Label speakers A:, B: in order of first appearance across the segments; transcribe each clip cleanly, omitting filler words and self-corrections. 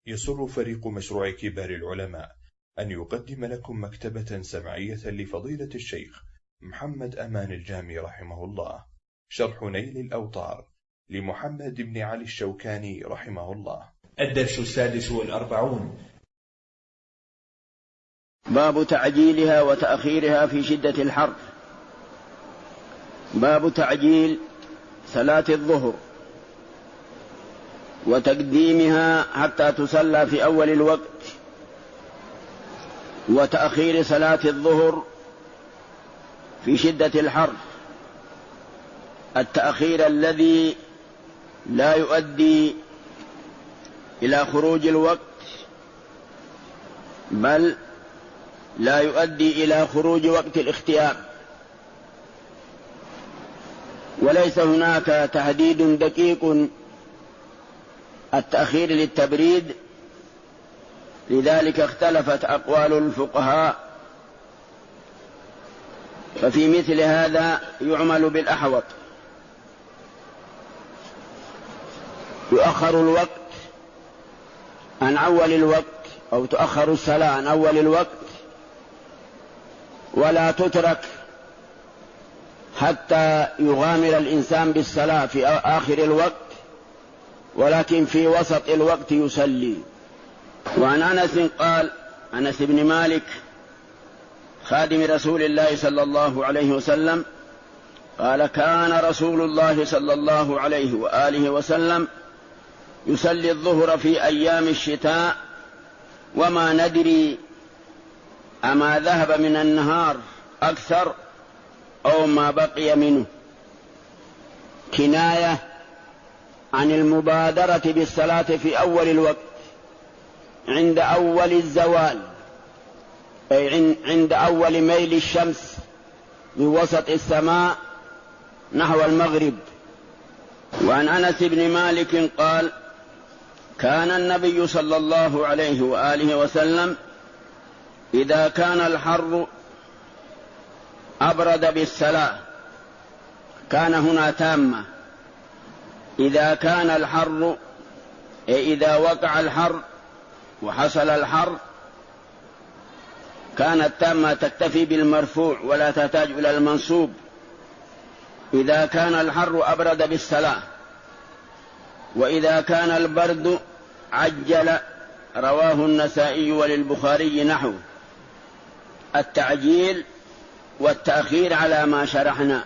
A: يسر فريق مشروع كبار العلماء أن يقدم لكم مكتبة سمعية لفضيلة الشيخ محمد أمان الجامي رحمه الله، شرح نيل الأوطار لمحمد بن علي الشوكاني رحمه الله.
B: الدرس 46.
C: باب تعجيلها وتأخيرها في شدة الحر. باب تعجيل صلاة الظهر وتقديمها حتى تصلى في أول الوقت، وتأخير صلاة الظهر في شدة الحر، التأخير الذي لا يؤدي إلى خروج الوقت، بل لا يؤدي إلى خروج وقت الاختيار، وليس هناك تحديد دقيق التأخير للتبريد، لذلك اختلفت أقوال الفقهاء. ففي مثل هذا يعمل بالأحوط، يؤخر الوقت عن أول الوقت، أو تؤخر الصلاة عن أول الوقت، ولا تترك حتى يغامر الإنسان بالصلاة في آخر الوقت، ولكن في وسط الوقت يصلي. وعن أنس قال، أنس بن مالك خادم رسول الله صلى الله عليه وسلم قال: كان رسول الله صلى الله عليه وآله وسلم يصلي الظهر في أيام الشتاء وما ندري أما ذهب من النهار أكثر أو ما بقي منه، كناية عن المبادرة بالصلاة في أول الوقت عند أول الزوال، أي عند أول ميل الشمس من وسط السماء نحو المغرب. وعن أنس بن مالك قال: كان النبي صلى الله عليه وآله وسلم إذا كان الحر أبرد بالصلاة، كان هنا تامة، إذا كان الحر أي إذا وقع الحر وحصل الحر كانت تامة تكتفي بالمرفوع ولا تحتاج إلى المنصوب. إذا كان الحر أبرد بالصلاة، وإذا كان البرد عجل، رواه النسائي وللبخاري نحو. التعجيل والتأخير على ما شرحنا.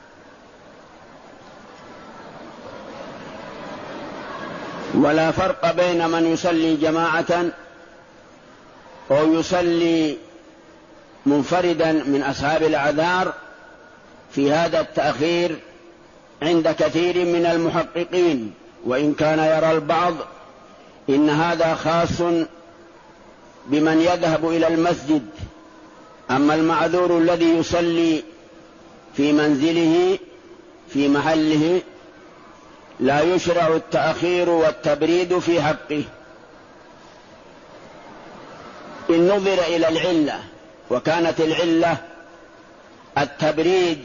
C: ولا فرق بين من يصلي جماعة أو يصلي منفردا من أصحاب الأعذار في هذا التأخير عند كثير من المحققين، وإن كان يرى البعض إن هذا خاص بمن يذهب إلى المسجد. أما المعذور الذي يصلي في منزله في محله لا يشرع التأخير والتبريد في حقه، إن نظر إلى العلة، وكانت العلة التبريد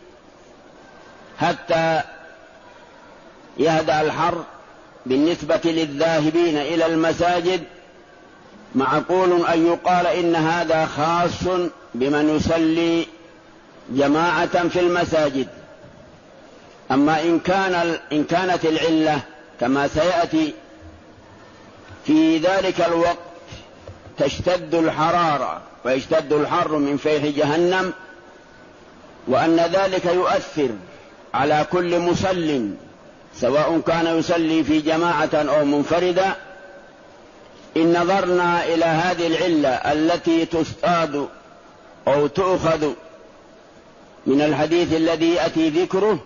C: حتى يهدأ الحر بالنسبة للذاهبين إلى المساجد، معقول أن يقال إن هذا خاص بمن يصلي جماعة في المساجد. أما إن كانت العلة كما سيأتي في ذلك الوقت تشتد الحرارة ويشتد الحر من فيح جهنم، وأن ذلك يؤثر على كل مصل سواء كان يصلي في جماعة أو منفردا، إن نظرنا إلى هذه العلة التي تستاد أو تؤخذ من الحديث الذي يأتي ذكره،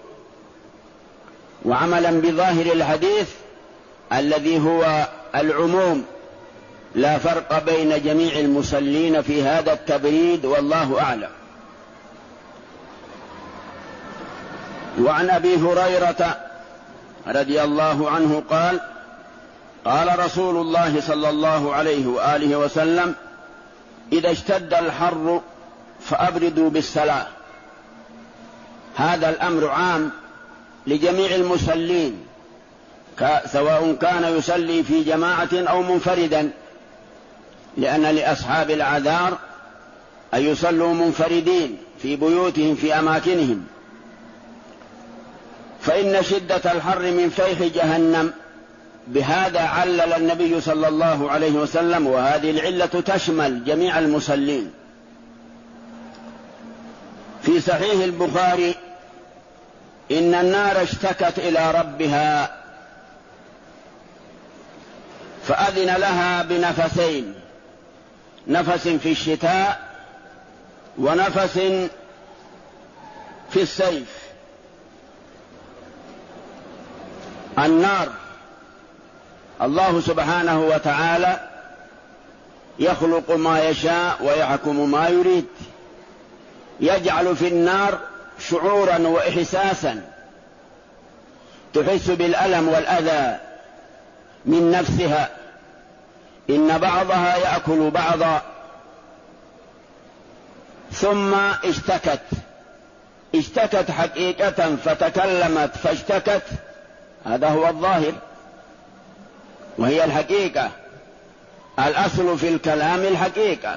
C: وعملا بظاهر الحديث الذي هو العموم، لا فرق بين جميع المصلين في هذا التبريد، والله أعلم. وعن أبي هريرة رضي الله عنه قال: قال رسول الله صلى الله عليه وآله وسلم: إذا اشتد الحر فأبردوا بالصلاة. هذا الأمر عام لجميع المصلين، سواء كان يصلي في جماعة أو منفردا، لأن لأصحاب الأعذار أن يصلوا منفردين في بيوتهم في أماكنهم. فإن شدة الحر من فيح جهنم، بهذا علل النبي صلى الله عليه وسلم، وهذه العلة تشمل جميع المصلين. في صحيح البخاري: إن النار اشتكت إلى ربها فأذن لها بنفسين، نفس في الشتاء ونفس في الصيف. النار الله سبحانه وتعالى يخلق ما يشاء ويحكم ما يريد، يجعل في النار شعورا وإحساسا تحس بالألم والأذى من نفسها، إن بعضها يأكل بعضا. ثم اشتكت حقيقة، فتكلمت فاشتكت، هذا هو الظاهر وهي الحقيقة. الأصل في الكلام الحقيقة،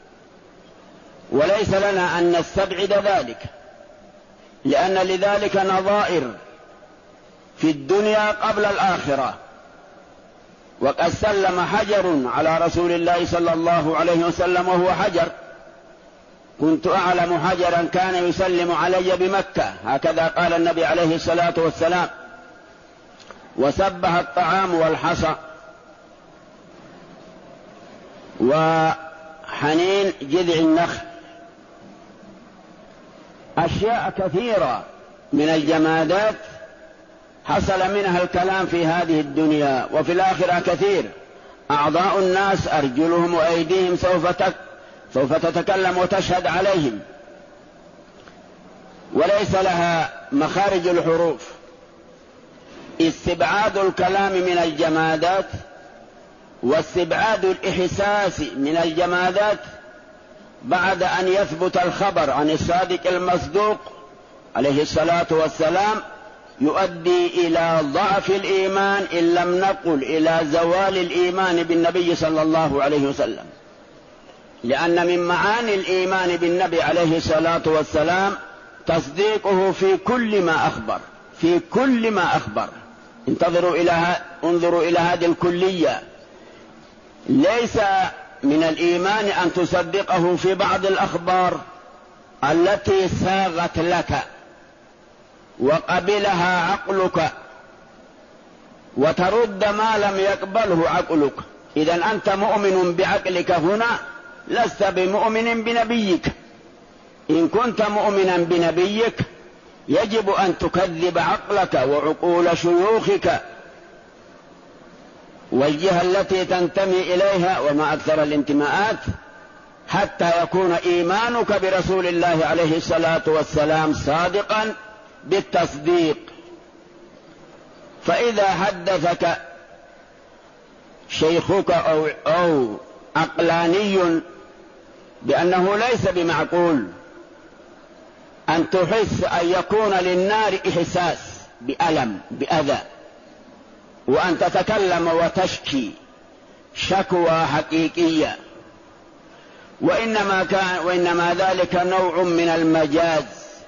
C: وليس لنا أن نستبعد ذلك، لأن لذلك نظائر في الدنيا قبل الآخرة. وقد سلم حجر على رسول الله صلى الله عليه وسلم وهو حجر: كنت أعلم حجرا كان يسلم علي بمكة، هكذا قال النبي عليه الصلاة والسلام. وسبح الطعام والحصى وحنين جذع النخل. أشياء كثيرة من الجمادات حصل منها الكلام في هذه الدنيا، وفي الآخرة كثير. أعضاء الناس أرجلهم وأيديهم سوف تتكلم وتشهد عليهم، وليس لها مخارج الحروف. استبعاد الكلام من الجمادات واستبعاد الإحساس من الجمادات بعد أن يثبت الخبر عن الصادق المصدوق عليه الصلاة والسلام يؤدي إلى ضعف الإيمان، إن لم نقل إلى زوال الإيمان بالنبي صلى الله عليه وسلم. لأن من معاني الإيمان بالنبي عليه الصلاة والسلام تصديقه في كل ما أخبر، في كل ما أخبر. انظروا إلى هذه الكلية. ليس من الإيمان أن تصدقه في بعض الأخبار التي ساغت لك وقبلها عقلك، وترد ما لم يقبله عقلك. إذن أنت مؤمن بعقلك هنا، لست بمؤمن بنبيك. إن كنت مؤمنا بنبيك يجب أن تكذب عقلك وعقول شيوخك والجهة التي تنتمي إليها، وما أكثر الانتماءات، حتى يكون إيمانك برسول الله عليه الصلاة والسلام صادقا بالتصديق. فإذا حدثك شيخك أو عقلاني بأنه ليس بمعقول أن تحس أن يكون للنار إحساس بألم بأذى، وأن تتكلم وتشكي شكوى حقيقية، وإنما ذلك نوع من المجاز.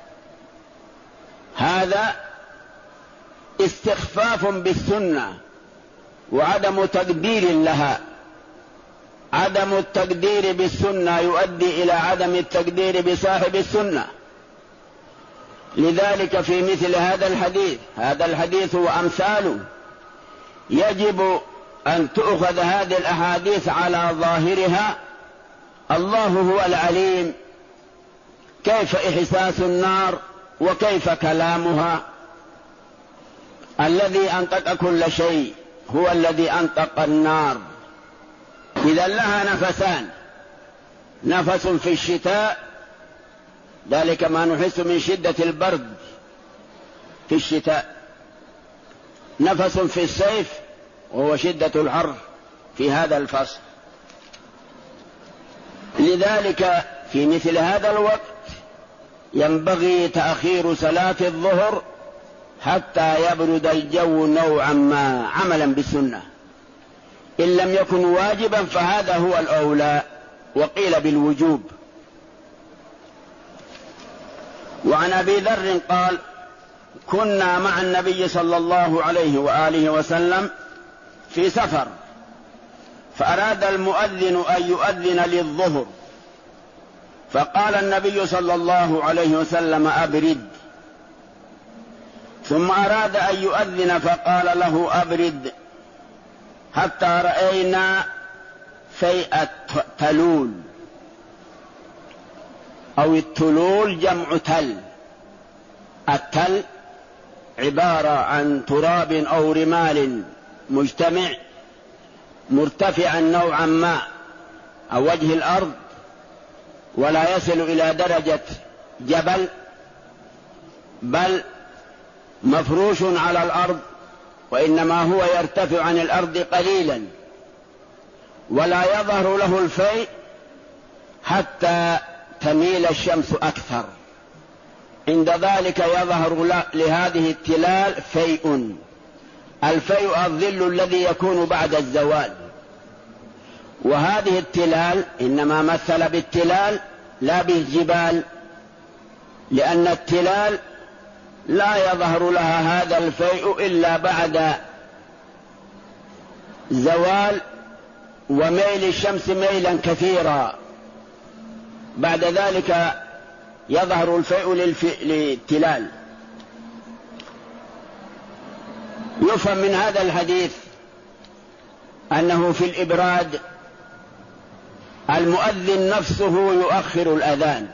C: هذا استخفاف بالسنة وعدم تقدير لها. عدم التقدير بالسنة يؤدي إلى عدم التقدير بصاحب السنة. لذلك في مثل هذا الحديث وأمثاله يجب أن تؤخذ هذه الأحاديث على ظاهرها. الله هو العليم، كيف إحساس النار وكيف كلامها. الذي أنطق كل شيء هو الذي أنطق النار. إذا لها نفسان: نفس في الشتاء، ذلك ما نحس من شدة البرد في الشتاء، نفس في الصيف وهو شدة الحر في هذا الفصل. لذلك في مثل هذا الوقت ينبغي تأخير صلاة الظهر حتى يبرد الجو نوعا ما عملا بالسنة. إن لم يكن واجبا فهذا هو الأولى، وقيل بالوجوب. وعن أبي ذر قال: كنا مع النبي صلى الله عليه وآله وسلم في سفر، فأراد المؤذن أن يؤذن للظهر، فقال النبي صلى الله عليه وسلم: أبرد. ثم أراد أن يؤذن فقال له: أبرد، حتى رأينا فيء التلول، أو التلول جمع تل. التل عبارة عن تراب أو رمال مجتمع مرتفعا نوعا ما عن وجه الأرض، ولا يصل إلى درجة جبل، بل مفروش على الأرض، وإنما هو يرتفع عن الأرض قليلا، ولا يظهر له الفيء حتى تميل الشمس أكثر. عند ذلك يظهر لهذه التلال فيء. الفيء الظل الذي يكون بعد الزوال. وهذه التلال إنما مثل بالتلال لا بالجبال، لأن التلال لا يظهر لها هذا الفيء إلا بعد زوال وميل الشمس ميلا كثيرا، بعد ذلك يظهر الفيء للتلال. يفهم من هذا الحديث أنه في الإبراد المؤذن نفسه يؤخر الأذان،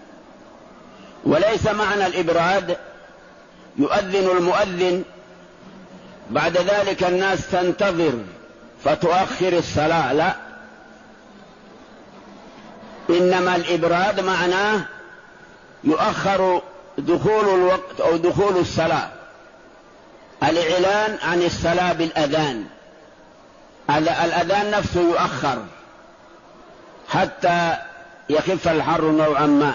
C: وليس معنى الإبراد يؤذن المؤذن بعد ذلك الناس تنتظر فتؤخر الصلاة، لا، إنما الإبراد معناه يؤخر دخول الوقت أو دخول الصلاة، الإعلان عن الصلاة بالأذان. الأذان نفسه يؤخر حتى يخف الحر نوعا ما.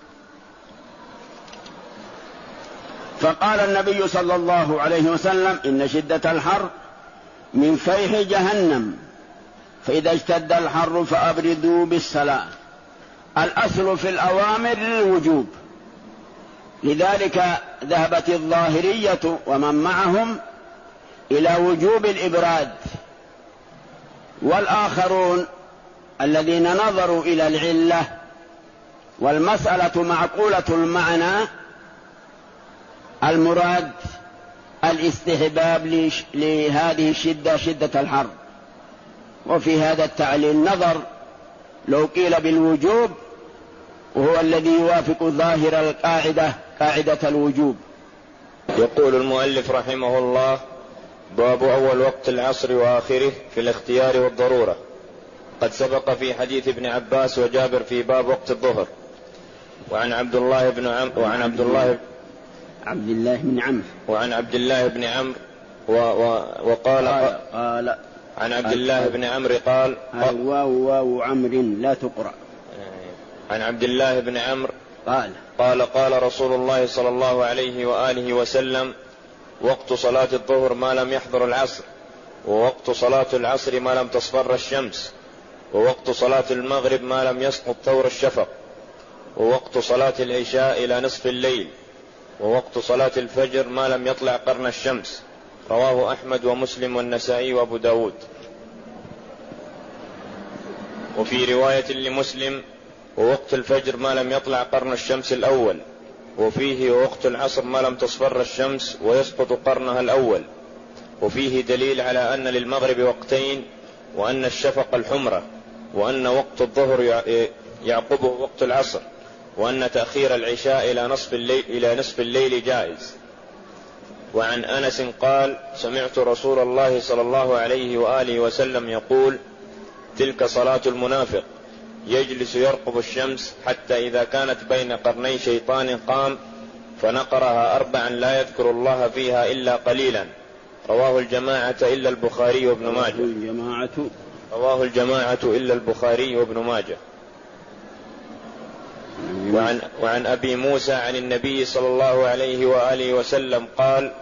C: فقال النبي صلى الله عليه وسلم: إن شدة الحر من فيح جهنم، فإذا اشتد الحر فأبردوا بالصلاة. الأصل في الأوامر للوجوب، لذلك ذهبت الظاهرية ومن معهم إلى وجوب الإبراد، والآخرون الذين نظروا إلى العلة والمسألة معقولة المعنى المراد الاستحباب لهذه الشدة، شدة الحر. وفي هذا التعليل نظر، لو قيل بالوجوب وهو الذي يوافق ظاهر القاعدة، قاعدة الوجوب.
D: يقول المؤلف رحمه الله: باب أول وقت العصر وآخره في الاختيار والضرورة. قد سبق في حديث ابن عباس وجابر في باب وقت الظهر. وعن عبد الله بن عمرو وعن عبد الله بن عمرو وقال عن عبد الله بن عمرو قال:
C: واو عمر لا تقرأ.
D: عن عبد الله بن عمرو قال رسول الله صلى الله عليه وآله وسلم: وقت صلاة الظهر ما لم يحضر العصر، ووقت صلاة العصر ما لم تصفر الشمس، ووقت صلاة المغرب ما لم يسقط ثور الشفق، ووقت صلاة العشاء إلى نصف الليل، ووقت صلاة الفجر ما لم يطلع قرن الشمس. رواه أحمد ومسلم والنسائي وأبو داود. وفي رواية لمسلم: ووقت الفجر ما لم يطلع قرن الشمس الأول. وفيه: ووقت العصر ما لم تصفر الشمس ويسقط قرنها الأول. وفيه دليل على أن للمغرب وقتين، وأن الشفق الحمرة، وأن وقت الظهر يعقبه وقت العصر، وأن تأخير العشاء إلى نصف الليل جائز. وعن أنس قال: سمعت رسول الله صلى الله عليه وآله وسلم يقول: تلك صلاة المنافق، يجلس يرقب الشمس حتى إذا كانت بين قرني شيطان قام فنقرها 4 لا يذكر الله فيها إلا قليلا. رواه الجماعة إلا البخاري وابن ماجه. رواه الجماعة إلا البخاري وابن ماجه. وعن أبي موسى عن النبي صلى الله عليه وآله وسلم قال: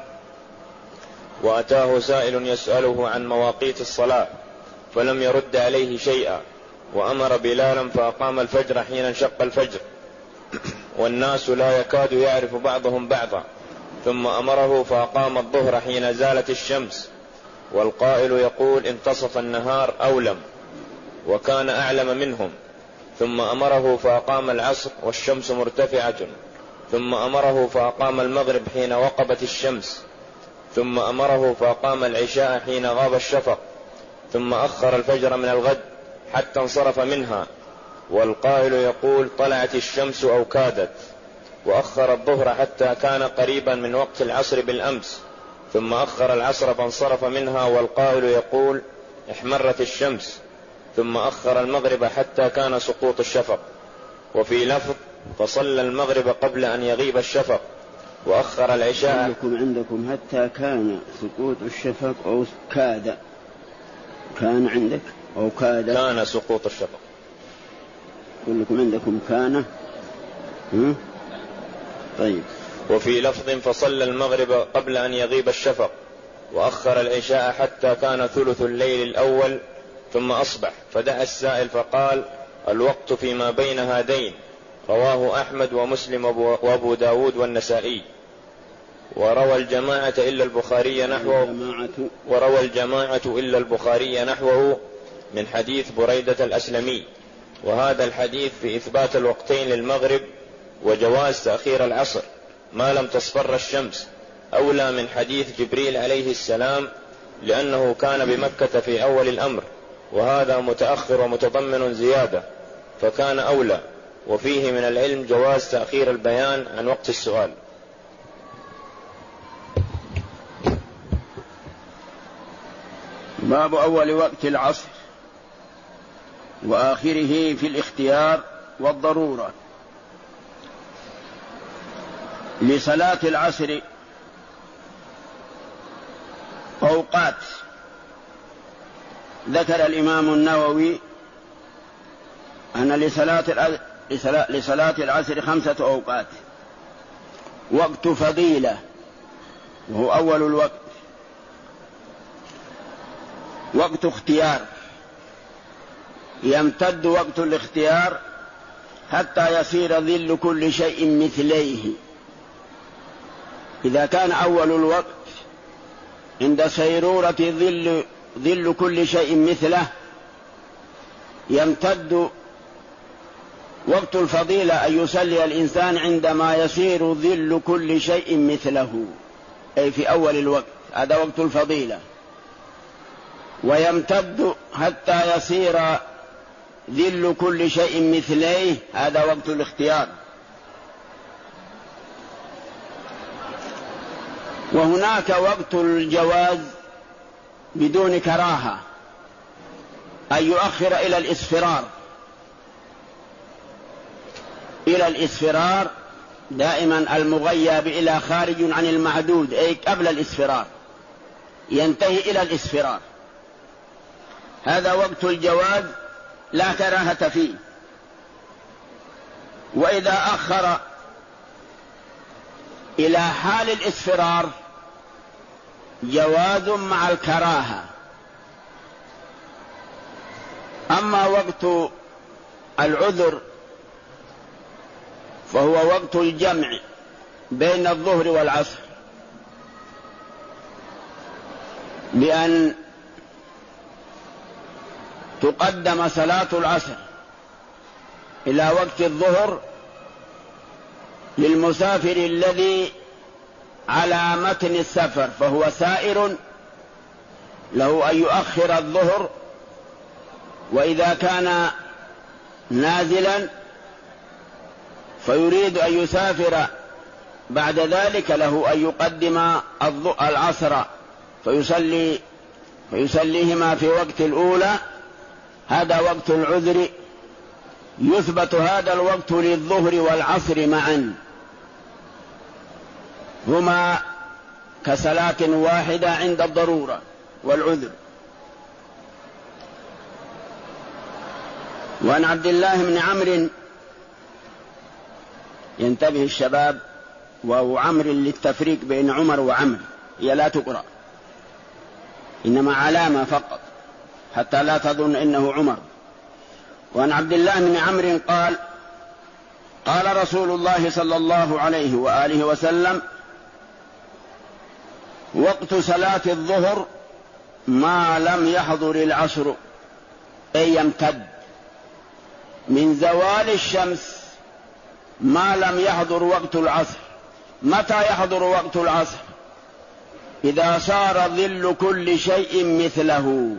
D: وأتاه سائل يسأله عن مواقيت الصلاة فلم يرد عليه شيئا، وأمر بلالا فأقام الفجر حين انشق الفجر والناس لا يكاد يعرف بعضهم بعضا، ثم أمره فأقام الظهر حين زالت الشمس، والقائل يقول انتصف النهار أو لم، وكان أعلم منهم، ثم أمره فأقام العصر والشمس مرتفعة، ثم أمره فأقام المغرب حين وقبت الشمس، ثم أمره فأقام العشاء حين غاب الشفق، ثم أخر الفجر من الغد حتى انصرف منها، والقائل يقول طلعت الشمس أو كادت، وأخر الظهر حتى كان قريبا من وقت العصر بالأمس، ثم أخر العصر فانصرف منها، والقائل يقول احمرت الشمس، ثم أخر المغرب حتى كان سقوط الشفق. وفي لفظ فصلى المغرب قبل أن يغيب الشفق، وأخر العشاء.
C: عندكم حتى كان سقوط الشفق أو كاد، كان عندك أو كاد؟
D: كان سقوط الشفق.
C: كلكم عندكم كان. طيب.
D: وفي لفظ فصلى المغرب قبل أن يغيب الشفق، وأخر العشاء حتى كان ثلث الليل الأول، ثم أصبح، فدعا السائل فقال الوقت فيما بين هذين. رواه أحمد ومسلم وأبو داود والنسائي. وروى الجماعة إلا البخاري نحوه من حديث بريدة الأسلمي. وهذا الحديث في إثبات الوقتين للمغرب وجواز تأخير العصر ما لم تصفر الشمس أولى من حديث جبريل عليه السلام، لأنه كان بمكة في أول الأمر، وهذا متأخر ومتضمن زيادة فكان أولى. وفيه من العلم جواز تأخير البيان عن وقت السؤال.
C: باب أول وقت العصر وآخره في الاختيار والضرورة. لصلاة العصر أوقات، ذكر الإمام النووي أن لصلاة العصر 5 أوقات: وقت فضيلة وهو أول الوقت، وقت اختيار يمتد وقت الاختيار حتى يصير ظل كل شيء مثليه. إذا كان أول الوقت عند صيرورة ظل كل شيء مثله، يمتد وقت الفضيلة أن يصلي الإنسان عندما يصير ظل كل شيء مثله، أي في أول الوقت، هذا وقت الفضيلة. ويمتد حتى يصير ظل كل شيء مثليه، هذا وقت الاختيار. وهناك وقت الجواز بدون كراهة، أن يؤخر إلى الإسفرار دائما المغيب إلى خارج عن المعدود، أي قبل الإسفرار، ينتهي إلى الإسفرار، هذا وقت الجواز لا كراهة فيه. وإذا أخر إلى حال الإسفرار جواز مع الكراهة. أما وقت العذر فهو وقت الجمع بين الظهر والعصر، بأن تقدم صلاة العصر إلى وقت الظهر للمسافر الذي على متن السفر فهو سائر، له أن يؤخر الظهر، وإذا كان نازلا فيريد أن يسافر بعد ذلك له أن يقدم العصر فيصليهما في وقت الأولى، هذا وقت العذر. يثبت هذا الوقت للظهر والعصر معا، هما كصلاة واحدة عند الضرورة والعذر. وعن عبد الله بن عمرو ينتبه الشباب، وهو عمر للتفريق بين عمر وعمر، هي لا تقرأ، إنما علامة فقط حتى لا تظن إنه عمر. وعن عبد الله بن عمرو قال: قال رسول الله صلى الله عليه وآله وسلم: وقت صلاة الظهر ما لم يحضر العصر، أي يمتد من زوال الشمس ما لم يحضر وقت العصر. متى يحضر وقت العصر؟ إذا صار ظل كل شيء مثله،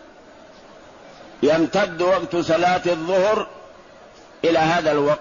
C: يمتد وقت صلاة الظهر إلى هذا الوقت.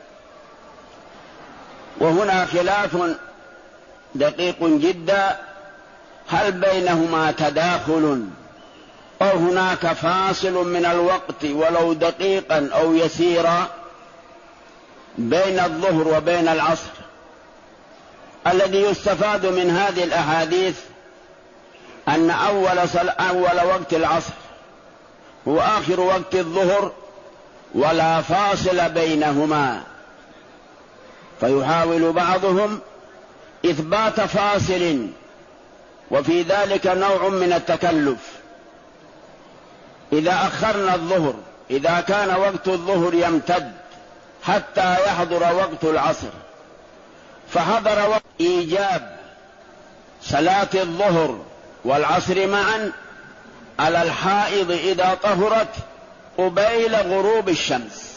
C: وهنا خلاف دقيق جدا، هل بينهما تداخل أو هناك فاصل من الوقت ولو دقيقا أو يسيرا بين الظهر وبين العصر؟ الذي يستفاد من هذه الأحاديث أن أول وقت العصر هو آخر وقت الظهر ولا فاصل بينهما، فيحاول بعضهم إثبات فاصل، وفي ذلك نوع من التكلف. إذا أخرنا الظهر، إذا كان وقت الظهر يمتد حتى يحضر وقت العصر، فحضر وقت إيجاب صلاة الظهر والعصر معا على الحائض إذا طهرت قبيل غروب الشمس،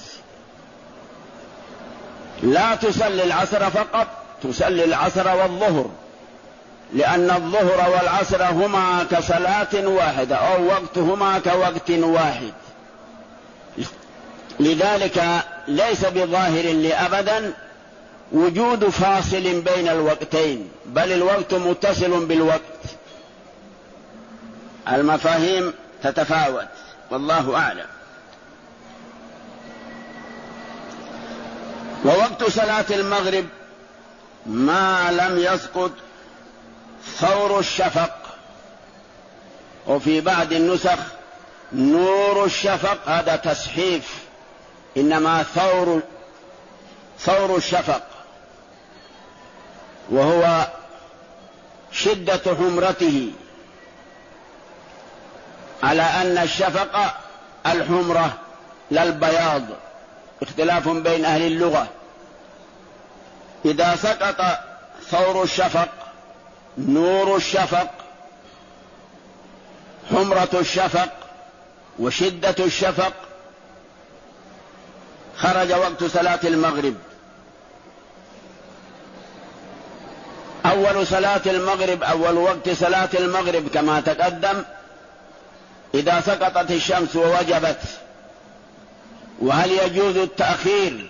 C: لا تصلي العصر فقط، تصلي العصر والظهر، لأن الظهر والعصر هما كصلاة واحدة أو وقتهما كوقت واحد. لذلك ليس بظاهر لي أبدا وجود فاصل بين الوقتين، بل الوقت متصل بالوقت. المفاهيم تتفاوت والله أعلم. ووقت صلاة المغرب ما لم يسقط ثور الشفق، وفي بعض النسخ نور الشفق، هذا تصحيف، إنما ثور الشفق، وهو شدة حمرته، على أن الشفق الحمرة لا البياض، اختلاف بين أهل اللغة. إذا سقط ثور الشفق، نور الشفق، حمرة الشفق وشدة الشفق، خرج وقت صلاة المغرب. أول صلاة المغرب، أول وقت صلاة المغرب كما تقدم إذا سقطت الشمس ووجبت. وهل يجوز التأخير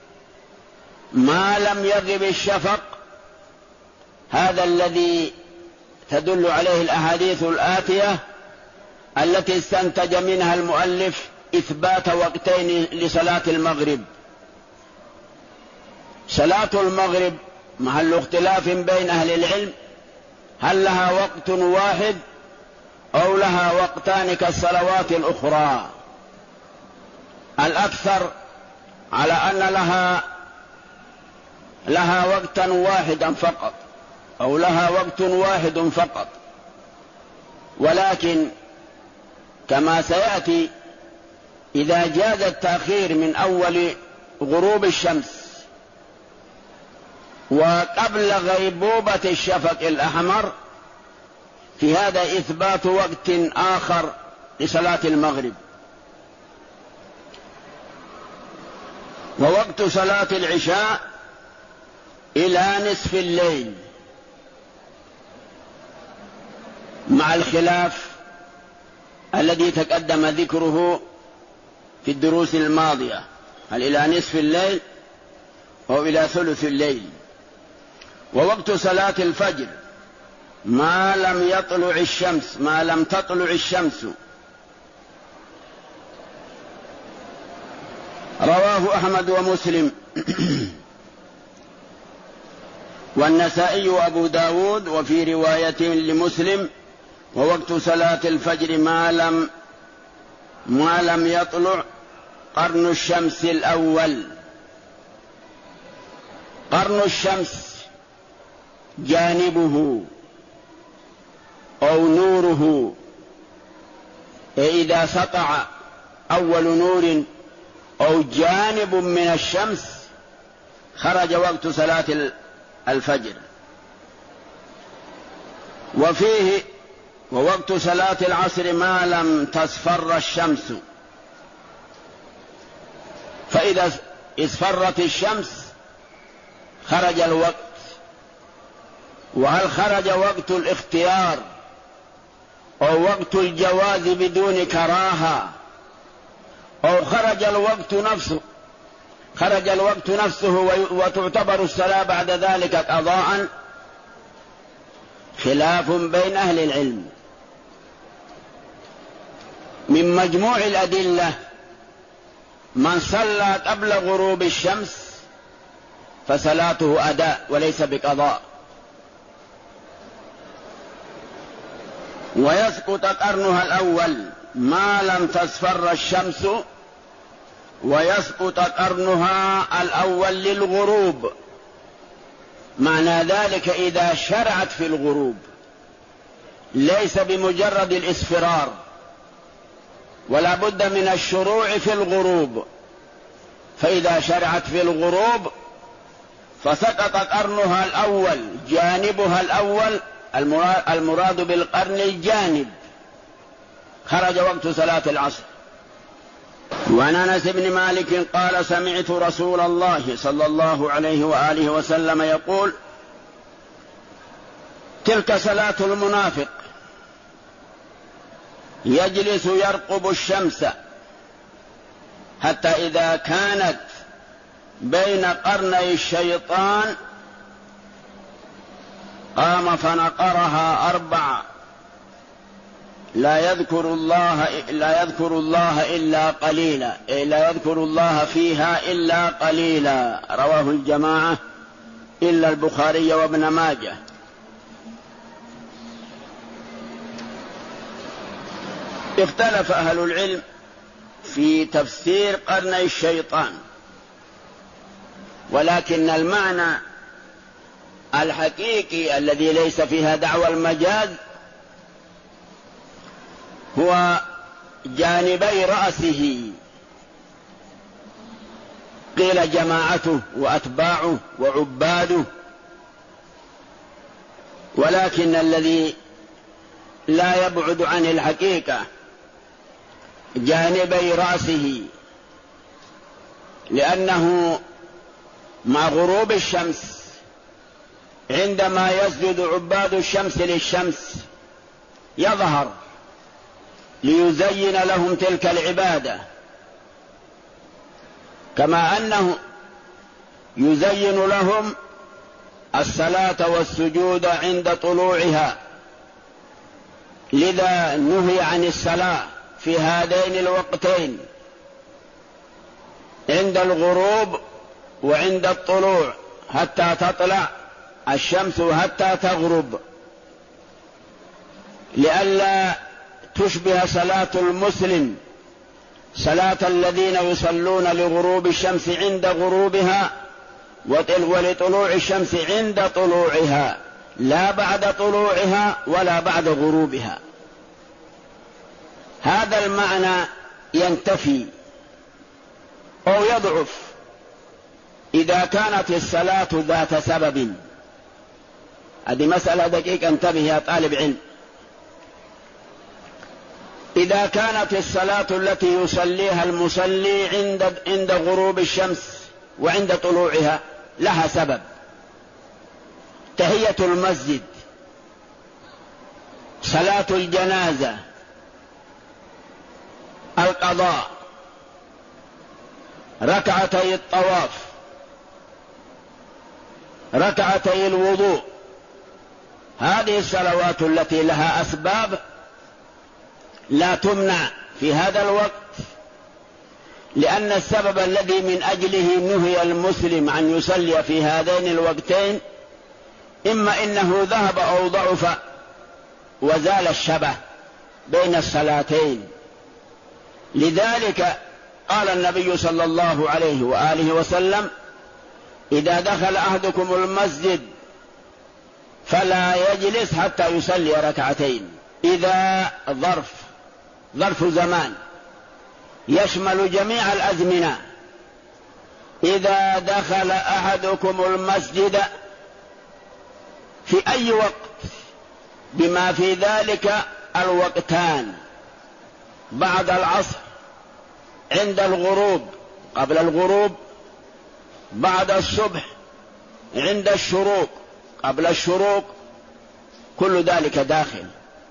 C: ما لم يغب الشفق؟ هذا الذي تدل عليه الأحاديث الآتية التي استنتج منها المؤلف إثبات وقتين لصلاة المغرب. صلاة المغرب محل اختلاف بين أهل العلم، هل لها وقت واحد أو لها وقتان كالصلوات الأخرى؟ الأكثر على أن لها وقتا واحدا فقط، أو لها وقت واحد فقط. ولكن كما سيأتي إذا جاز التأخير من أول غروب الشمس وقبل غيبوبة الشفق الأحمر، في هذا إثبات وقت آخر لصلاة المغرب. ووقت صلاة العشاء إلى نصف الليل، مع الخلاف الذي تقدم ذكره في الدروس الماضية، هل إلى نصف الليل أو إلى ثلث الليل. ووقت صلاة الفجر ما لم تطلع الشمس. رواه أحمد ومسلم والنسائي وأبو داود. وفي رواية لمسلم: ووقت صلاة الفجر ما لم يطلع قرن الشمس الأول. قرن الشمس جانبه أو نوره، إذا سطع أول نور أو جانب من الشمس خرج وقت صلاة الفجر. وفيه ووقت صلاة العصر ما لم تصفر الشمس، فإذا اصفرت الشمس خرج الوقت. وهل خرج وقت الاختيار أو وقت الجواز بدون كراهة، أو خرج الوقت نفسه وتعتبر الصلاة بعد ذلك قضاء؟ خلاف بين أهل العلم. من مجموع الأدلة من صلى قبل غروب الشمس فصلاته أداء وليس بقضاء، ويسقط قرنها الأول ما لم تصفر الشمس، ويسقط قرنها الأول للغروب. معنى ذلك إذا شرعت في الغروب، ليس بمجرد الإصفرار، ولا بد من الشروع في الغروب. فإذا شرعت في الغروب فسقط قرنها الأول جانبها الأول، المراد بالقرن الجانب، خرج وقت صلاة العصر. وعن أنس بن مالك قال سمعت رسول الله صلى الله عليه وآله وسلم يقول: تلك صلاة المنافق، يجلس يرقب الشمس حتى إذا كانت بين قرني الشيطان قام فنقرها 4، لا يذكر الله إلا قليلا، لا يذكر الله فيها إلا قليلا. رواه الجماعة إلا البخاري وابن ماجه. اختلف أهل العلم في تفسير قرني الشيطان، ولكن المعنى الحقيقي الذي ليس فيها دعوى المجاز هو جانبي رأسه، قيل جماعته وأتباعه وعباده، ولكن الذي لا يبعد عن الحقيقة جانبي رأسه، لأنه مع غروب الشمس عندما يسجد عباد الشمس للشمس يظهر ليزين لهم تلك العبادة، كما أنه يزين لهم الصلاة والسجود عند طلوعها. لذا نهي عن الصلاة في هذين الوقتين، عند الغروب وعند الطلوع، حتى تطلع الشمس وحتى تغرب، لئلا تشبه صلاة المسلم صلاة الذين يصلون لغروب الشمس عند غروبها ولطلوع الشمس عند طلوعها، لا بعد طلوعها ولا بعد غروبها. هذا المعنى ينتفي أو يضعف إذا كانت الصلاة ذات سبب. هذه مسألة دقيقة، انتبه يا طالب علم. إذا كانت الصلاة التي يصليها المصلي عند غروب الشمس وعند طلوعها لها سبب، تحية المسجد، صلاة الجنازة، القضاء، ركعتي الطواف، ركعتي الوضوء، هذه الصلوات التي لها أسباب لا تمنع في هذا الوقت، لأن السبب الذي من أجله نهي المسلم أن يصلي في هذين الوقتين إما إنه ذهب أو ضعف وزال الشبه بين الصلاتين. لذلك قال النبي صلى الله عليه وآله وسلم: إذا دخل أحدكم المسجد فلا يجلس حتى يصلي ركعتين. إذا ظرف زمان يشمل جميع الأزمنة. إذا دخل أحدكم المسجد في أي وقت، بما في ذلك الوقتان: بعد العصر، عند الغروب، قبل الغروب، بعد الصبح، عند الشروق، قبل الشروق، كل ذلك داخل.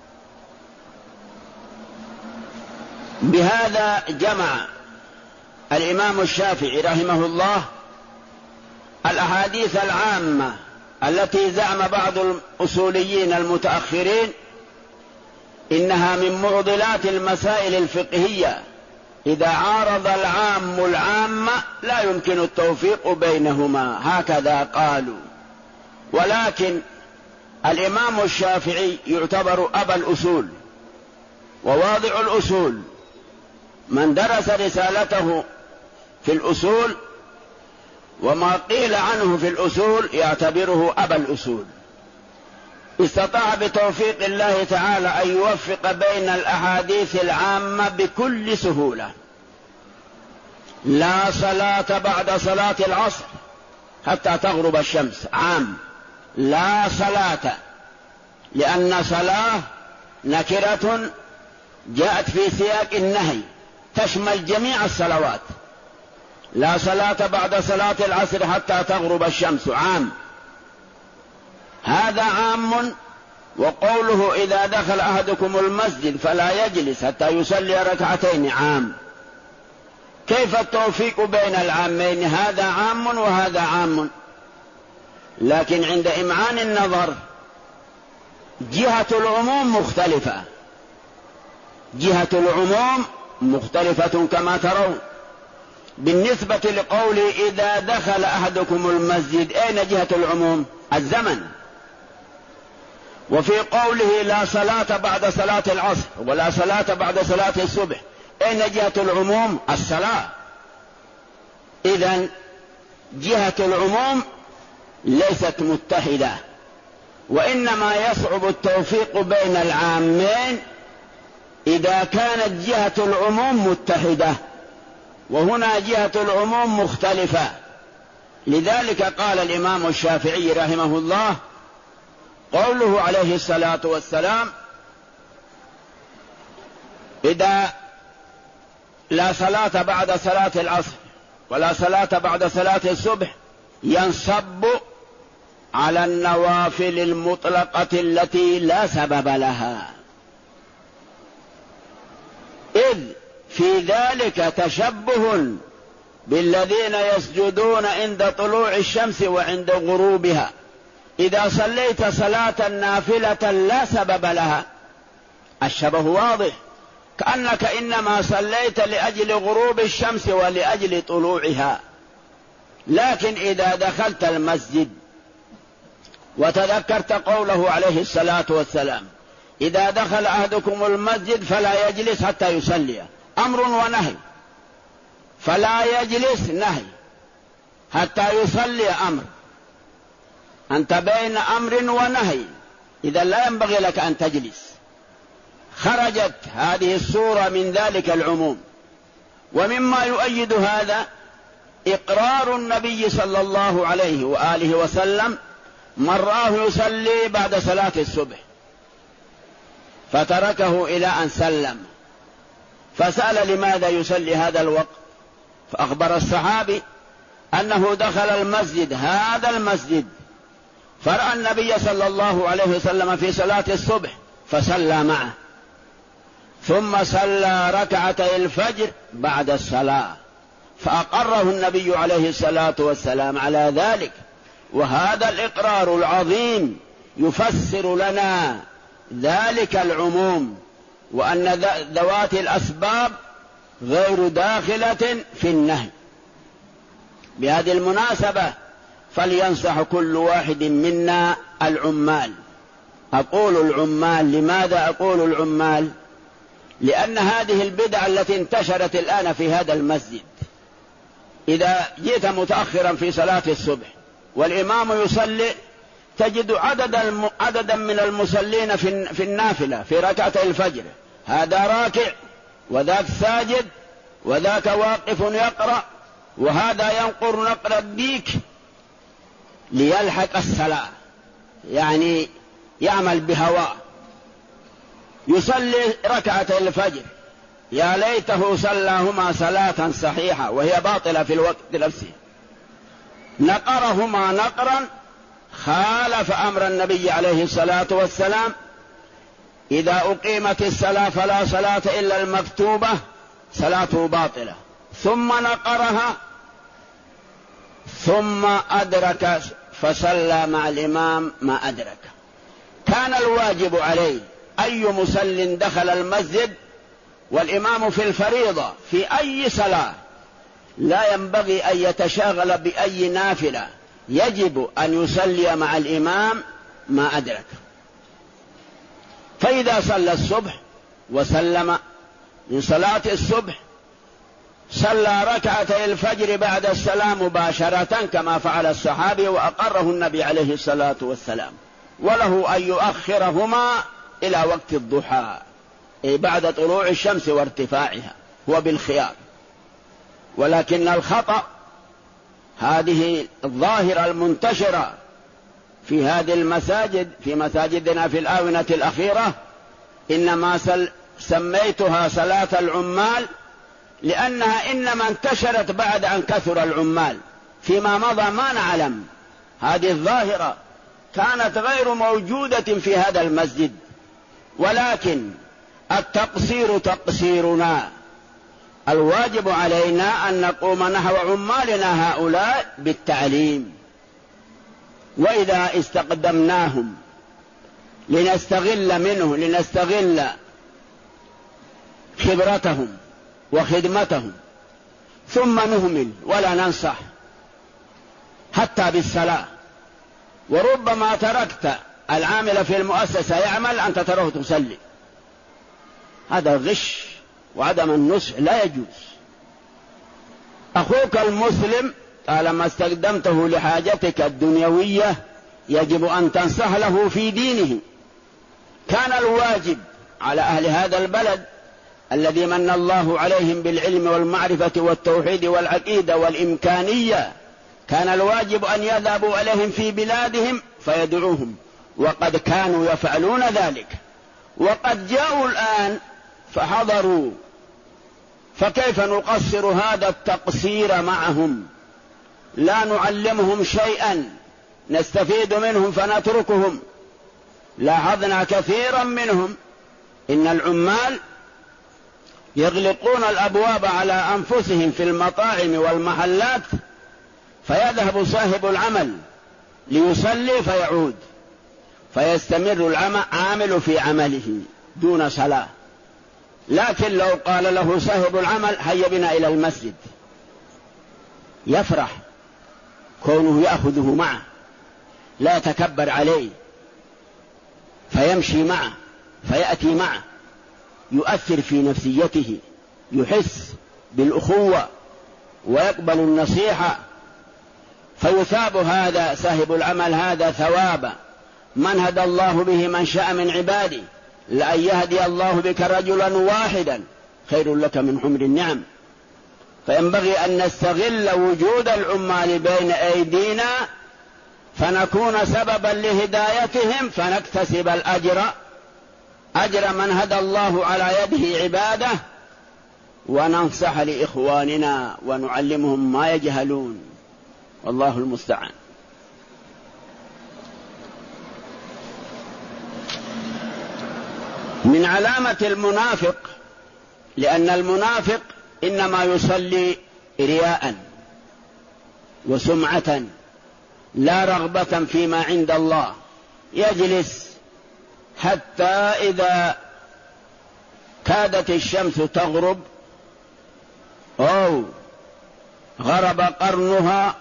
C: بهذا جمع الإمام الشافعي رحمه الله الأحاديث العامة التي زعم بعض الأصوليين المتأخرين إنها من معضلات المسائل الفقهية، إذا عارض العام العام لا يمكن التوفيق بينهما، هكذا قالوا. ولكن الإمام الشافعي يعتبر أبا الأصول وواضع الأصول، من درس رسالته في الأصول وما قيل عنه في الأصول يعتبره أبا الأصول. استطاع بتوفيق الله تعالى أن يوفق بين الأحاديث العامة بكل سهولة. لا صلاة بعد صلاة العصر حتى تغرب الشمس، عام، لا صلاة، لأن صلاة نكرة جاءت في سياق النهي تشمل جميع الصلوات. لا صلاة بعد صلاة العصر حتى تغرب الشمس، عام، هذا عام. وقوله إذا دخل أحدكم المسجد فلا يجلس حتى يصلي ركعتين، عام. كيف التوفيق بين العامين؟ هذا عام وهذا عام. لكن عند إمعان النظر جهة العموم مختلفة، جهة العموم مختلفة كما ترون. بالنسبة لقوله إذا دخل أحدكم المسجد، أين جهة العموم؟ الزمن. وفي قوله لا صلاة بعد صلاة العصر ولا صلاة بعد صلاة الصبح، أين جهة العموم؟ الصلاة. إذن جهة العموم ليست متحدة، وإنما يصعب التوفيق بين العامين إذا كانت جهة العموم متحدة، وهنا جهة العموم مختلفة. لذلك قال الإمام الشافعي رحمه الله قوله عليه الصلاة والسلام إذا لا صلاة بعد صلاة العصر ولا صلاة بعد صلاة الصبح ينصب على النوافل المطلقة التي لا سبب لها، إذ في ذلك تشبه بالذين يسجدون عند طلوع الشمس وعند غروبها. إذا صليت صلاة نافلة لا سبب لها الشبه واضح، كأنك إنما صليت لأجل غروب الشمس ولأجل طلوعها. لكن إذا دخلت المسجد وتذكرت قوله عليه الصلاة والسلام إذا دخل أحدكم المسجد فلا يجلس حتى يصلي، أمر ونهي، فلا يجلس نهي، حتى يصلي أمر، أنت بين أمر ونهي، إذا لا ينبغي لك أن تجلس. خرجت هذه الصورة من ذلك العموم. ومما يؤيد هذا إقرار النبي صلى الله عليه وآله وسلم من رآه يصلي بعد صلاة الصبح فتركه إلى أن سلم، فسأل لماذا يصلي هذا الوقت، فأخبر الصحابي أنه دخل المسجد، هذا المسجد، فرأى النبي صلى الله عليه وسلم في صلاة الصبح فصلى معه، ثم صلى ركعتي الفجر بعد الصلاة، فأقره النبي عليه الصلاة والسلام على ذلك. وهذا الإقرار العظيم يفسر لنا ذلك العموم، وأن ذوات الأسباب غير داخلة في النهي. بهذه المناسبة فلينصح كل واحد منا العمال. أقول العمال، لماذا أقول العمال؟ لأن هذه البدع التي انتشرت الآن في هذا المسجد إذا جئت متأخرا في صلاة الصبح والإمام يصلي تجد عددا من المصلين في النافلة في ركعتي الفجر، هذا راكع وذاك ساجد وذاك واقف يقرأ وهذا ينقر نقر الديك ليلحق الصلاة، يعني يعمل بهواه، يصلي ركعتي الفجر يا ليته صلاهما صلاة صحيحة وهي باطلة في الوقت نفسه، نقرهما نقرا خالف أمر النبي عليه الصلاة والسلام: إذا أقيمت الصلاة فلا صلاة إلا المكتوبة، صلاته باطلة. ثم نقرها ثم أدرك فصلى مع الإمام ما أدرك. كان الواجب عليه أي مسل دخل المسجد والإمام في الفريضة في أي صلاة لا ينبغي أن يتشاغل بأي نافلة، يجب أن يصلي مع الإمام ما أدرك. فإذا صلى الصبح وسلم من صلاة الصبح صلى ركعتي الفجر بعد السلام مباشرة كما فعل الصحابي وأقره النبي عليه الصلاة والسلام، وله أن يؤخرهما إلى وقت الضحى بعد طلوع الشمس وارتفاعها، هو بالخيار. ولكن الخطأ هذه الظاهرة المنتشرة في هذه المساجد، في مساجدنا في الآونة الأخيرة، إنما سميتها صلاة العمال لأنها إنما انتشرت بعد أن كثر العمال، فيما مضى ما نعلم. هذه الظاهرة كانت غير موجودة في هذا المسجد، ولكن التقصير تقصيرنا، الواجب علينا أن نقوم نحو عمالنا هؤلاء بالتعليم، وإذا استقدمناهم لنستغل خبرتهم وخدمتهم ثم نهمل ولا ننصح حتى بالصلاة، وربما تركت العامل في المؤسسة يعمل أنت تروح تصلي، هذا غش وعدم النصح لا يجوز. أخوك المسلم طالما استخدمته لحاجتك الدنيوية يجب أن تنصح له في دينه. كان الواجب على أهل هذا البلد الذي من الله عليهم بالعلم والمعرفة والتوحيد والعقيدة والإمكانية، كان الواجب أن يذهبوا عليهم في بلادهم فيدعوهم، وقد كانوا يفعلون ذلك، وقد جاءوا الآن فحضروا، فكيف نقصر هذا التقصير معهم؟ لا نعلمهم شيئا، نستفيد منهم فنتركهم. لاحظنا كثيرا منهم إن العمال يغلقون الأبواب على أنفسهم في المطاعم والمحلات، فيذهب صاحب العمل ليصلي فيعود، فيستمر العامل في عمله دون صلاة. لكن لو قال له صاحب العمل هيا بنا إلى المسجد يفرح كونه يأخذه معه، لا يتكبر عليه، فيمشي معه فيأتي معه، يؤثر في نفسيته، يحس بالأخوة ويقبل النصيحة، فيثاب هذا صاحب العمل هذا ثواب من هدى الله به من شاء من عباده، لأن يهدي الله بك رجلا واحدا خير لك من حمر النعم. فينبغي أن نستغل وجود العمال بين أيدينا فنكون سببا لهدايتهم، فنكتسب أجر من هدى الله على يده عباده، وننصح لإخواننا ونعلمهم ما يجهلون، والله المستعان. من علامة المنافق، لأن المنافق إنما يصلي رياء وسمعة لا رغبة فيما عند الله، يجلس حتى إذا كادت الشمس تغرب أو غرب قرنها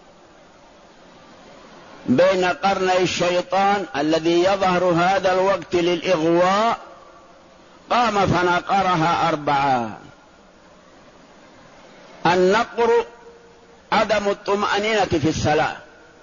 C: بين قرني الشيطان الذي يظهر هذا الوقت للإغواء، قام فنقرها 4. النقر عدم الطمأنينة في الصلاة.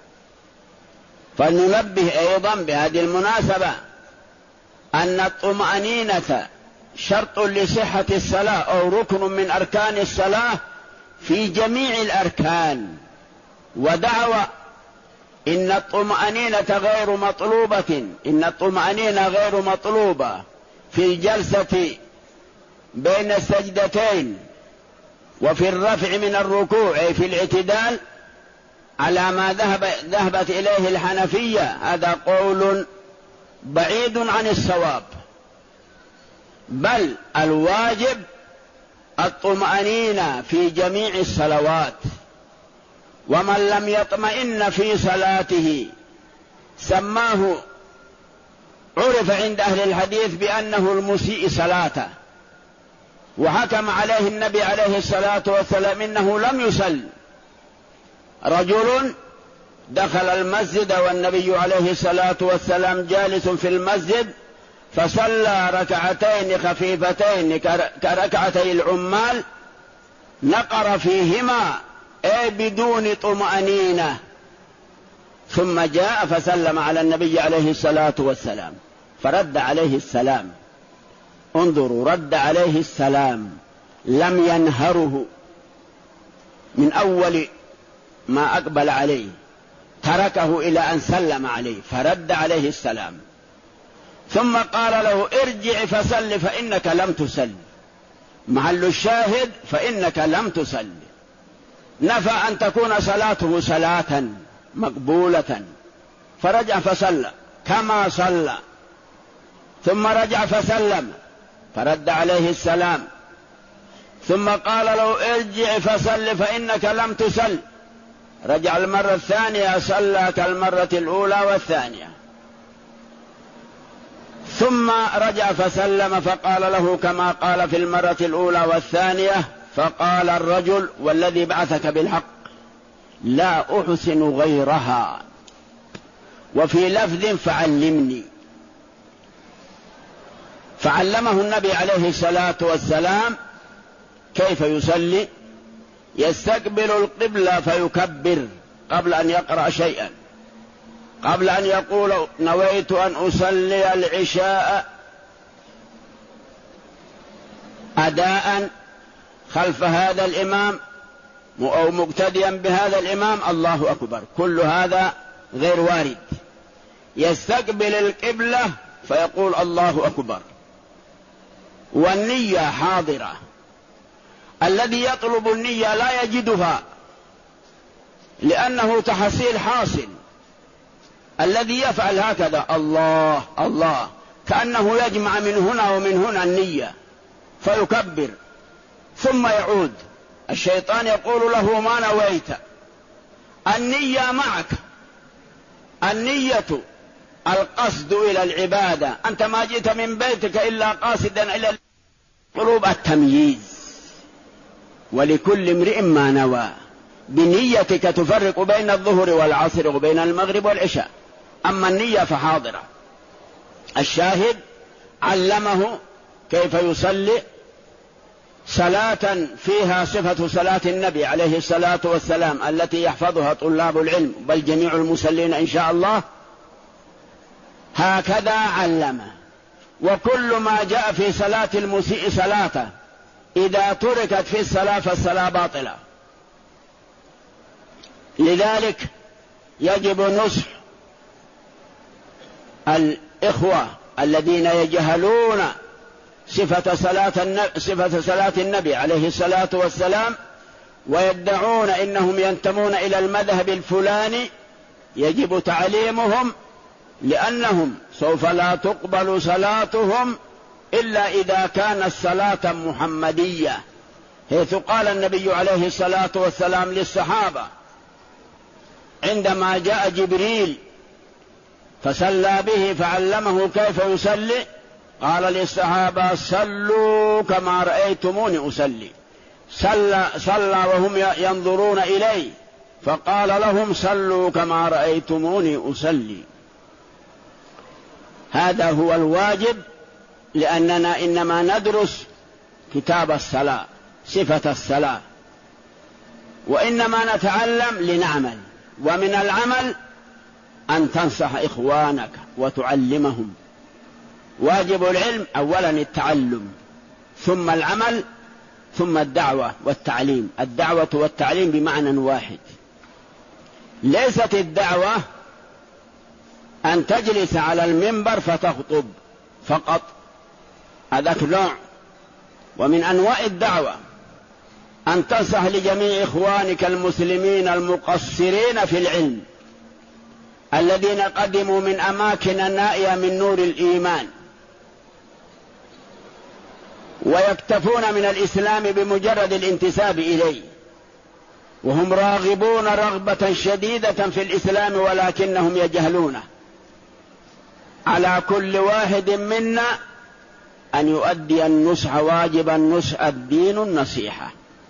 C: فلننبه أيضا بهذه المناسبة أن الطمأنينة شرط لصحة الصلاة أو ركن من أركان الصلاة في جميع الأركان. ودعوى إن الطمأنينة غير مطلوبة، إن الطمأنينة غير مطلوبة في الجلسة بين السجدتين وفي الرفع من الركوع أي في الاعتدال على ما ذهبت إليه الحنفية، هذا قول بعيد عن الصواب، بل الواجب الطمأنينة في جميع الصلوات. ومن لم يطمئن في صلاته سماه، عرف عند أهل الحديث بأنه المسيء صلاته، وحكم عليه النبي عليه الصلاة والسلام إنه لم يصل. رجل دخل المسجد والنبي عليه الصلاة والسلام جالس في المسجد فصلى ركعتين خفيفتين كركعتي العمال، نقر فيهما أي بدون طمأنينة، ثم جاء فسلم على النبي عليه الصلاة والسلام فرد عليه السلام. انظروا، رد عليه السلام، لم ينهره من أول ما أقبل عليه، تركه إلى أن سلم عليه فرد عليه السلام، ثم قال له ارجع فصل فإنك لم تصل. محل الشاهد فإنك لم تصل، نفى أن تكون صلاته صلاة مقبولة، فرجع فصلى كما صلى، ثم رجع فسلم فرد عليه السلام، ثم قال له ارجع فصل فإنك لم تصل، رجع المرة الثانية صلى كالمرة الأولى والثانية، ثم رجع فسلم فقال له كما قال في المرة الأولى والثانية. فقال الرجل والذي بعثك بالحق لا أحسن غيرها، وفي لفظ فعلمني. فعلمه النبي عليه الصلاة والسلام كيف يصلي، يستقبل القبلة فيكبر قبل أن يقرأ شيئا، قبل أن يقول نويت أن أصلي العشاء أداء خلف هذا الإمام أو مقتديا بهذا الإمام، الله أكبر، كل هذا غير وارد. يستقبل القبلة فيقول الله أكبر، والنية حاضرة. الذي يطلب النية لا يجدها لأنه تحصيل حاصل. الذي يفعل هكذا الله الله كأنه يجمع من هنا ومن هنا النية، فيكبر ثم يعود. الشيطان يقول له ما نويت، النية معك، النية القصد إلى العبادة، أنت ما جئت من بيتك إلا قاصدا إلى قلوب التمييز، ولكل امرئ ما نوى. بنيتك تفرق بين الظهر والعصر وبين المغرب والعشاء، أما النية فحاضرة. الشاهد علمه كيف يصلي صلاة فيها صفة صلاة النبي عليه الصلاة والسلام التي يحفظها طلاب العلم بل جميع المصلين إن شاء الله، هكذا علمه. وكل ما جاء في صلاة المسيء صلاته إذا تركت في الصلاة فالصلاة باطلة. لذلك يجب نصح الإخوة الذين يجهلون صفة صلاة النبي عليه الصلاة والسلام ويدعون إنهم ينتمون إلى المذهب الفلاني، يجب تعليمهم، لأنهم سوف لا تقبل صلاتهم إلا إذا كانت صلاة محمدية، حيث قال النبي عليه الصلاة والسلام للصحابة عندما جاء جبريل فصلى به فعلمه كيف يصلي، قال للصحابة صلوا كما رأيتموني أصلي. صلى وهم ينظرون إليه فقال لهم صلوا كما رأيتموني أصلي. هذا هو الواجب، لأننا إنما ندرس كتاب الصلاة، صفة الصلاة. وإنما نتعلم لنعمل، ومن العمل أن تنصح إخوانك وتعلمهم. واجب العلم أولا التعلم، ثم العمل، ثم الدعوة والتعليم. الدعوة والتعليم بمعنى واحد. ليست الدعوة أن تجلس على المنبر فتخطب فقط، هذاك نوع. ومن أنواع الدعوة أن تنصح لجميع إخوانك المسلمين المقصرين في العلم، الذين قدموا من أماكن نائية من نور الإيمان ويكتفون من الإسلام بمجرد الانتساب إليه، وهم راغبون رغبة شديدة في الإسلام ولكنهم يجهلونه. على كل واحد منا أن يؤدي النصح، واجب النصح الدين النصيحة.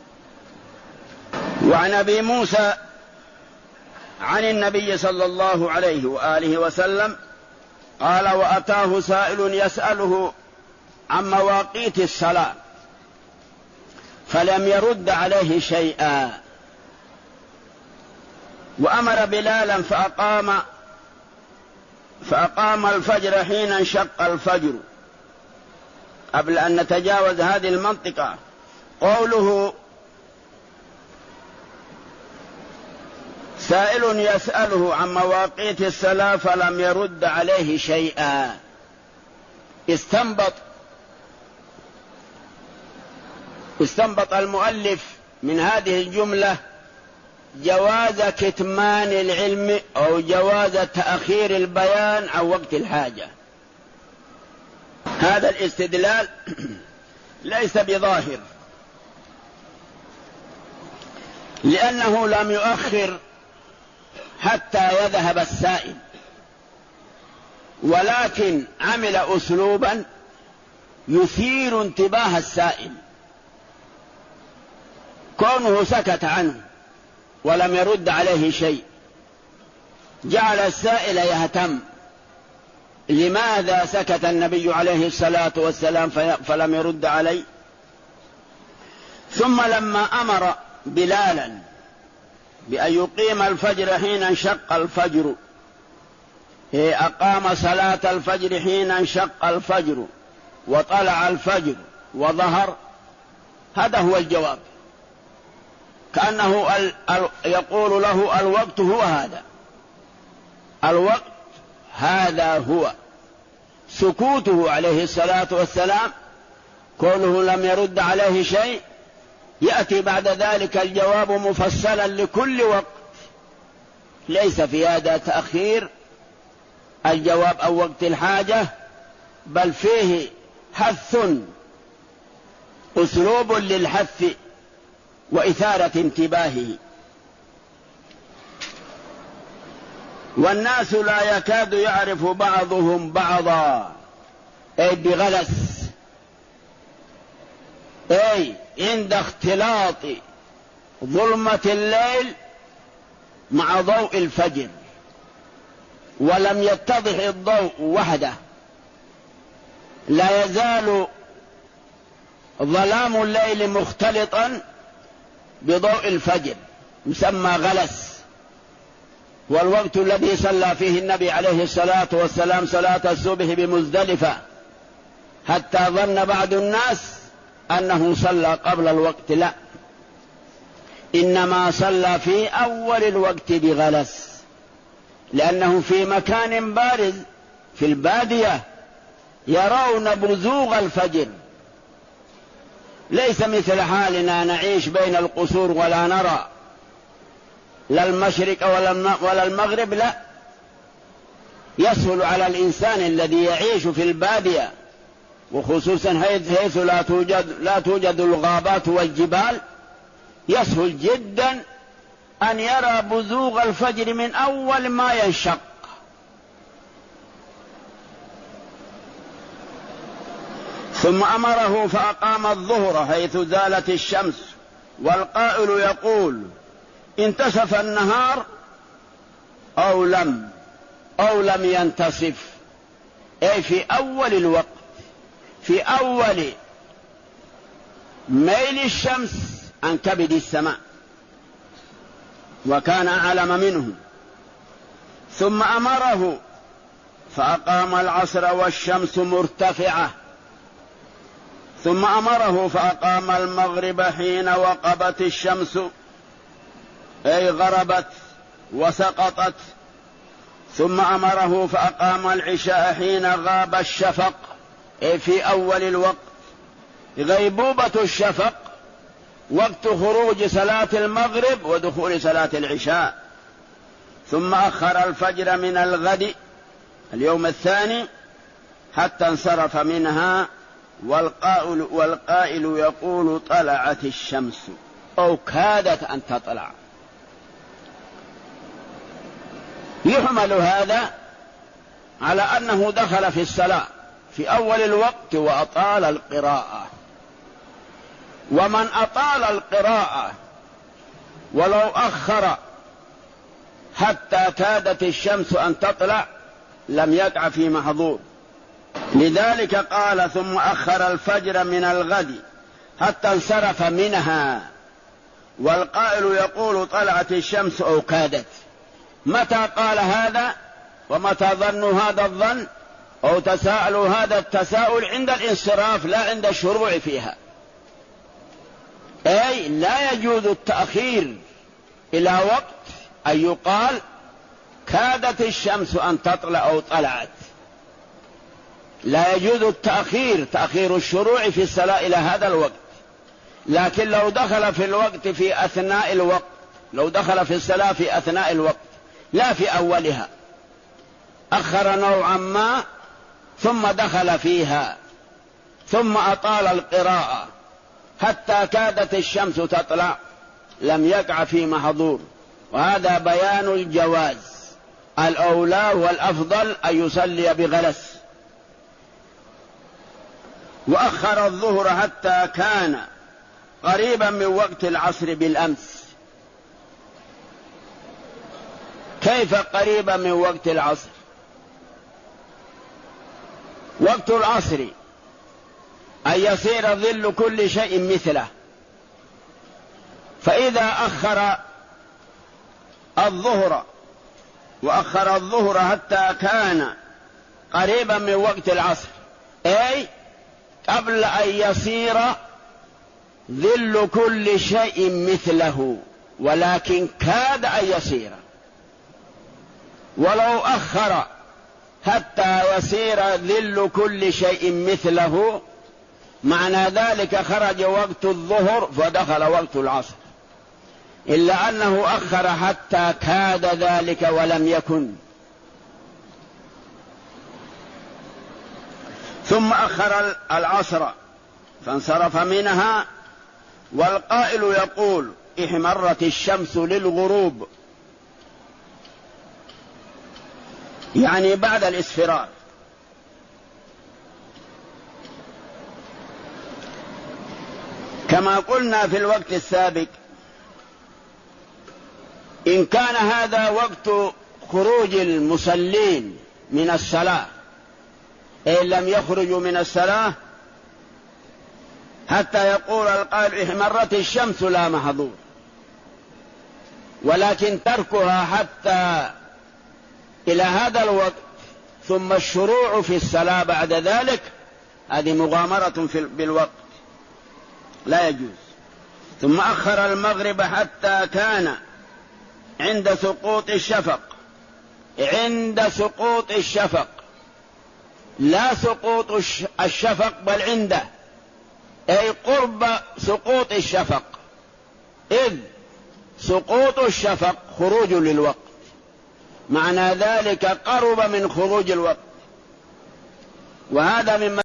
C: وعن أبي موسى عن النبي صلى الله عليه وآله وسلم قال: وأتاه سائل يسأله عن مواقيت الصلاة فلم يرد عليه شيئا، وأمر بلالا فأقام الفجر حين انشق الفجر. قبل أن نتجاوز هذه المنطقة، قوله سائل يسأله عن مواقيت الصلاة فلم يرد عليه شيئا، استنبط المؤلف من هذه الجملة جواز كتمان العلم أو جواز تأخير البيان عن وقت الحاجة. هذا الاستدلال ليس بظاهر، لأنه لم يؤخر حتى يذهب السائل، ولكن عمل أسلوبا يثير انتباه السائل. كونه سكت عنه ولم يرد عليه شيء جعل السائل يهتم، لماذا سكت النبي عليه الصلاة والسلام فلم يرد عليه؟ ثم لما أمر بلالا بأن يقيم الفجر حين انشق الفجر، أقام صلاة الفجر حين انشق الفجر وطلع الفجر وظهر، هذا هو الجواب. كأنه يقول له الوقت هو هذا، الوقت هذا هو. سكوته عليه الصلاة والسلام، كونه لم يرد عليه شيء، يأتي بعد ذلك الجواب مفصلا لكل وقت، ليس في هذا تأخير الجواب أو وقت الحاجة، بل فيه حث، أسلوب للحث وإثارة انتباهه. والناس لا يكاد يعرف بعضهم بعضا، أي بغلس، أي عند اختلاط ظلمة الليل مع ضوء الفجر، ولم يتضح الضوء وحده، لا يزال ظلام الليل مختلطا بضوء الفجر، يسمى غلس. والوقت الذي صلى فيه النبي عليه الصلاة والسلام صلاة الصبح بمزدلفة حتى ظن بعض الناس أنه صلى قبل الوقت، لا، إنما صلى في أول الوقت بغلس، لأنه في مكان بارز في البادية يرون بزوغ الفجر، ليس مثل حالنا نعيش بين القصور ولا نرى لا المشرق ولا المغرب، لا، يسهل على الإنسان الذي يعيش في البادية، وخصوصا حيث لا توجد الغابات والجبال، يسهل جدا أن يرى بزوغ الفجر من أول ما ينشق. ثم أمره فأقام الظهر حيث زالت الشمس. والقائل يقول انتصف النهار أو لم ينتصف، أي في أول الوقت، في أول ميل الشمس عن كبد السماء، وكان أعلم منه، ثم أمره فأقام العصر والشمس مرتفعة، ثم أمره فأقام المغرب حين وقبت الشمس أي غربت وسقطت، ثم أمره فأقام العشاء حين غاب الشفق أي في أول الوقت. غيبوبة الشفق وقت خروج صلاة المغرب ودخول صلاة العشاء. ثم أخر الفجر من الغد اليوم الثاني حتى انصرف منها، والقائل يقول طلعت الشمس أو كادت أن تطلع. يحمل هذا على أنه دخل في الصلاة في أول الوقت وأطال القراءة، ومن أطال القراءة ولو أخر حتى كادت الشمس أن تطلع لم يقع في محظور. لذلك قال ثم أخر الفجر من الغد حتى انصرف منها، والقائل يقول طلعت الشمس أو كادت. متى قال هذا ومتى ظنوا هذا الظن أو تساءلوا هذا التساؤل؟ عند الانصراف لا عند الشروع فيها. أي لا يجوز التأخير إلى وقت أن يقال كادت الشمس أن تطلع أو طلعت. لا يجوز التأخير، تأخير الشروع في الصلاة إلى هذا الوقت. لكن لو دخل في الوقت في أثناء الوقت، لو دخل في الصلاة في أثناء الوقت لا في أولها، أخر نوعا ما ثم دخل فيها ثم أطال القراءة حتى كادت الشمس تطلع لم يقع في محظور. وهذا بيان الجواز. الأولى والأفضل أن يصلي بغلس. وأخر الظهر حتى كان قريبا من وقت العصر بالأمس. كيف قريبا من وقت العصر؟ وقت العصر أن يصير ظل كل شيء مثله، فإذا أخر الظهر وأخر الظهر حتى كان قريبا من وقت العصر أي قبل أن يصير ظل كل شيء مثله، ولكن كاد أن يصير. ولو أخر حتى يصير ظل كل شيء مثله معنى ذلك خرج وقت الظهر فدخل وقت العصر، إلا أنه أخر حتى كاد ذلك ولم يكن. ثم أخر العصر فانصرف منها، والقائل يقول احمرت الشمس للغروب، يعني بعد الإسفرار. كما قلنا في الوقت السابق إن كان هذا وقت خروج المصلين من الصلاة إن لم يخرجوا من الصلاة حتى يقول القائل احمرت الشمس لا محظور، ولكن تركها حتى إلى هذا الوقت ثم الشروع في الصلاة بعد ذلك هذه مغامرة بالوقت لا يجوز. ثم أخر المغرب حتى كان عند سقوط الشفق، عند سقوط الشفق لا سقوط الشفق بل عنده أي قرب سقوط الشفق، إذ سقوط الشفق خروج للوقت، معنى ذلك قرب من خروج الوقت. وهذا مما